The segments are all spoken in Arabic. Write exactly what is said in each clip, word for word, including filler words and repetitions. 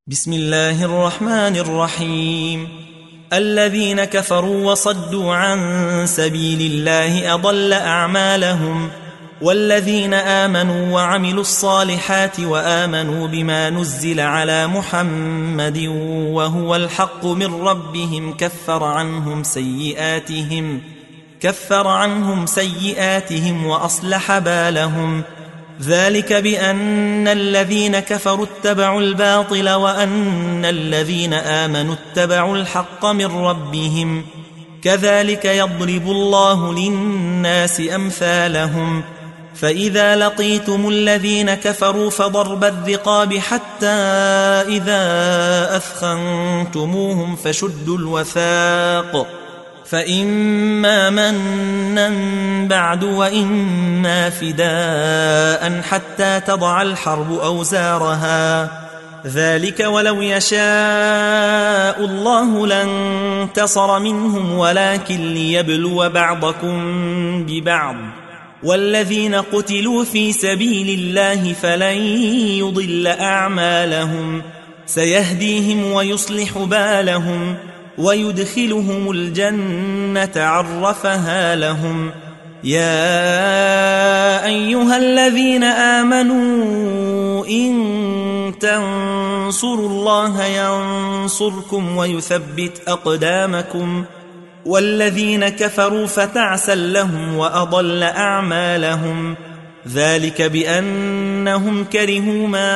بسم الله الرحمن الرحيم. الذين كفروا وصدوا عن سبيل الله أضل أعمالهم، والذين آمنوا وعملوا الصالحات وآمنوا بما نزل على محمد وهو الحق من ربهم كفر عنهم سيئاتهم كفر عنهم سيئاتهم وأصلح بالهم. ذلك بأن الذين كفروا اتبعوا الباطل وأن الذين آمنوا اتبعوا الحق من ربهم، كذلك يضرب الله للناس أمثالهم. فإذا لقيتم الذين كفروا فضرب الرقاب حتى إذا أثخنتموهم فشدوا الوثاق، فإما منا بعد وإما فداء حتى تضع الحرب أوزارها. ذلك ولو يشاء الله لانتصر منهم ولكن ليبلو بعضكم ببعض، والذين قتلوا في سبيل الله فلن يضل أعمالهم، سيهديهم ويصلح بالهم ويدخلهم الجنة عرفها لهم. يا أيها الذين آمنوا إن تنصروا الله ينصركم ويثبت أقدامكم، والذين كفروا فتعسا لهم وأضل أعمالهم. ذلك بأنهم كرهوا ما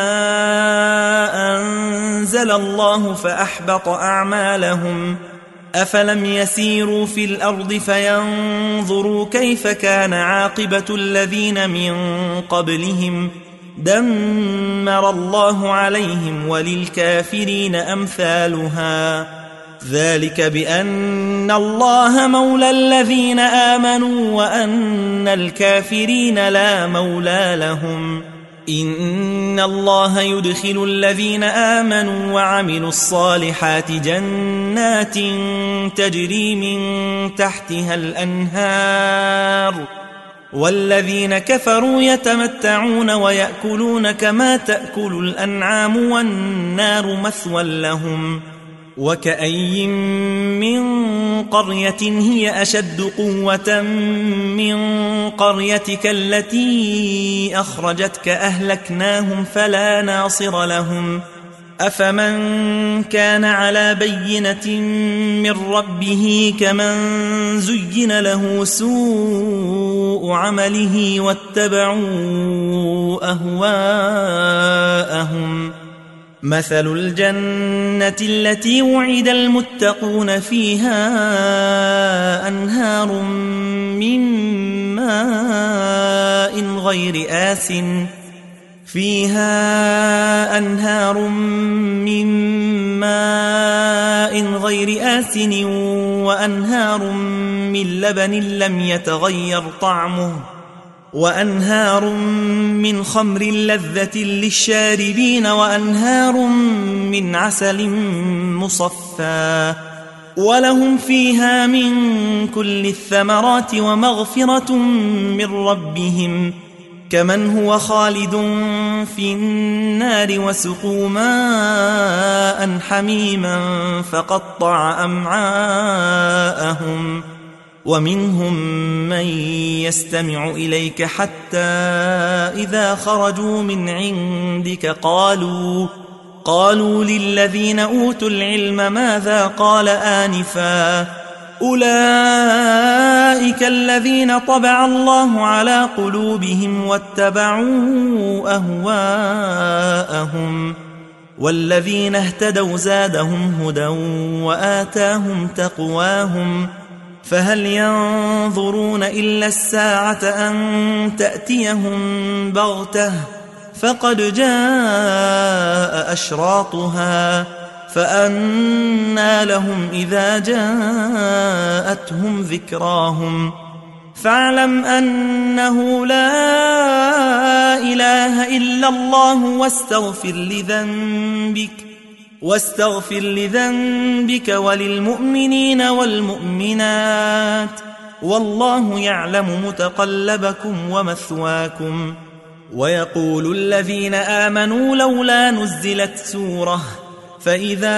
أنزل الله فأحبط أعمالهم. أفلم يسيروا في الأرض فينظروا كيف كان عاقبة الذين من قبلهم، دمر الله عليهم وللكافرين أمثالها. ذلك بأن الله مولى الذين آمنوا وأن الكافرين لا مولى لهم. إن الله يدخل الذين آمنوا وعملوا الصالحات جنات تجري من تحتها الأنهار، والذين كفروا يتمتعون ويأكلون كما تأكل الأنعام والنار مثوى لهم. وكأي من قرية هي أشد قوة من قريتك التي أخرجتك أهلكناهم فلا ناصر لهم. أفمن كان على بينة من ربه كمن زين له سوء عمله واتبعوا أهواءهم. مثل الجنة التي وعد المتقون فيها أنهار من ماء غير آس فيها أنهار من ماء غير آسن وأنهار من لبن لم يتغير طعمه وأنهار من خمر لذة للشاربين وأنهار من عسل مصفى، ولهم فيها من كل الثمرات ومغفرة من ربهم، كمن هو خالد في النار وسقوا ماء حميما فقطع أمعاءهم. ومنهم من يستمع إليك حتى إذا خرجوا من عندك قالوا قالوا للذين أوتوا العلم ماذا قال آنفا، أولئك الذين طبع الله على قلوبهم واتبعوا أهواءهم، والذين اهتدوا زادهم هدى وآتاهم تقواهم. فهل ينظرون إلا الساعة أن تأتيهم بغتة، فقد جاء أشراطها، فأنى لهم إذا جاءتهم ذكراهم. فاعلم أنه لا إله إلا الله واستغفر لذنبك واستغفر لذنبك وللمؤمنين والمؤمنات، والله يعلم متقلبكم ومثواكم. ويقول الذين آمنوا لولا نزلت سورة فإذا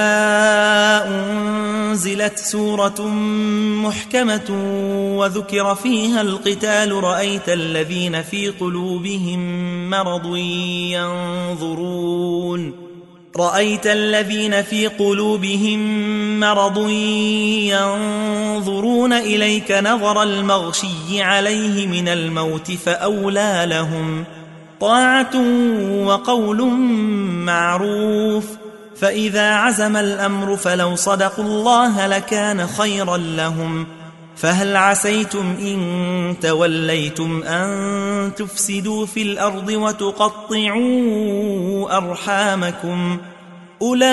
أنزلت سورة محكمة وذكر فيها القتال رأيت الذين في قلوبهم مرض ينظرون رأيت الذين في قلوبهم مرض ينظرون إليك نظر المغشي عليه من الموت فأولى لهم طاعة وقول معروف فإذا عزم الأمر فلو صدقوا الله لكان خيرا لهم فهل عسيتم إن توليتم أن تفسدوا في الأرض وتقطعوا أرحامكم أولئك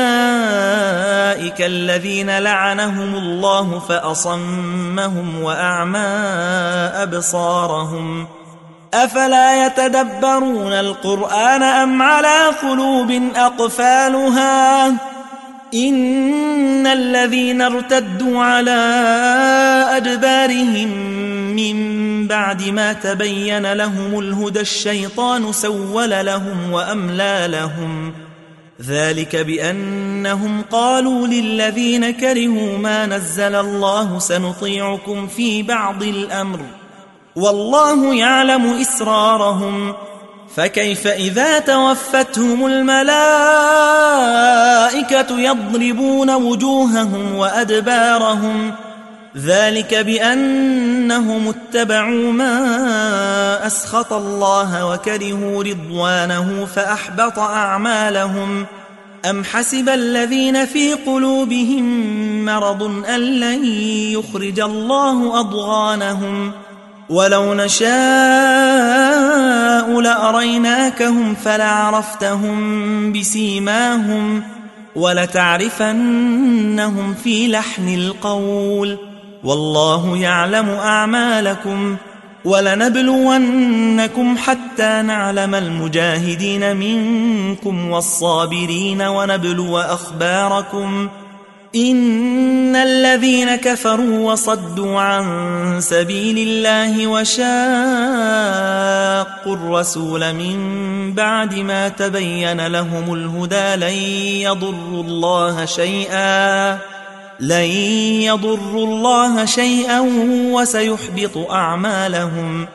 الذين لعنهم الله فأصمهم وأعمى أبصارهم أفلا يتدبرون القرآن أم على قلوب أقفالها إن الذين ارتدوا على أدبارهم من بعد ما تبين لهم الهدى الشيطان سول لهم وأملى لهم ذلك بأنهم قالوا للذين كرهوا ما نزل الله سنطيعكم في بعض الأمر والله يعلم إسرارهم فكيف إذا توفتهم الملائكة يضربون وجوههم وأدبارهم ذلك بأنهم اتبعوا ما أسخط الله وكرهوا رضوانه فأحبط أعمالهم أم حسب الذين في قلوبهم مرض أن لن يخرج الله أضغانهم ولو نشاء لأريناكهم فلعرفتهم بسيماهم ولتعرفنهم في لحن القول والله يعلم أعمالكم ولنبلونكم حتى نعلم المجاهدين منكم والصابرين ونبلو أخباركم إن الذين كفروا وصدوا عن سبيل الله وشاقوا الرسول من بعد ما تبين لهم الهدى لن يضروا الله شيئا لن يضروا الله شيئا وسيحبط أعمالهم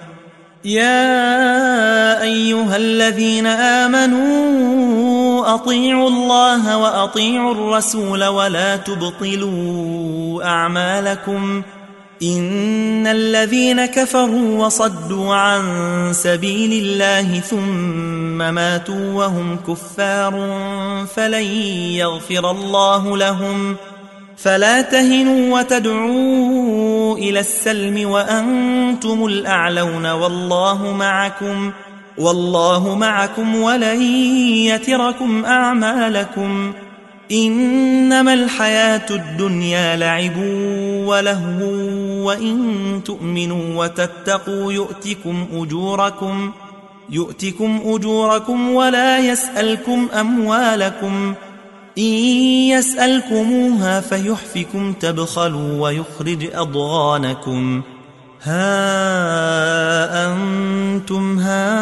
يا أيها الذين آمنوا أطيعوا الله وأطيعوا الرسول ولا تبطلوا أعمالكم إن الذين كفروا وصدوا عن سبيل الله ثم ماتوا وهم كفار فلن يغفر الله لهم فلا تهنوا وتدعوا إلى السلم وأنتم الأعلون والله معكم والله معكم ولن يتركم أعمالكم إنما الحياة الدنيا لعب ولهو وإن تؤمنوا وتتقوا يؤتكم أجوركم يؤتكم أجوركم ولا يسألكم أموالكم إن يسألكموها فيحفكم تبخلوا ويخرج أضغانكم ها أنتم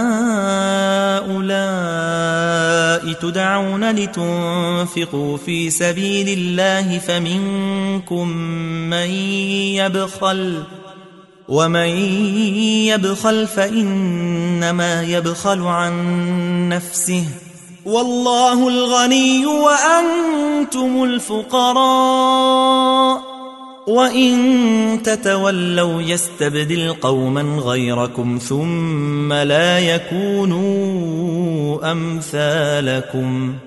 هؤلاء تدعون لتنفقوا في سبيل الله فمنكم من يبخل ومن يبخل فإنما يبخل عن نفسه والله الغني وأنتم الفقراء وإن تتولوا يستبدل قوما غيركم ثم لا يكونوا أمثالكم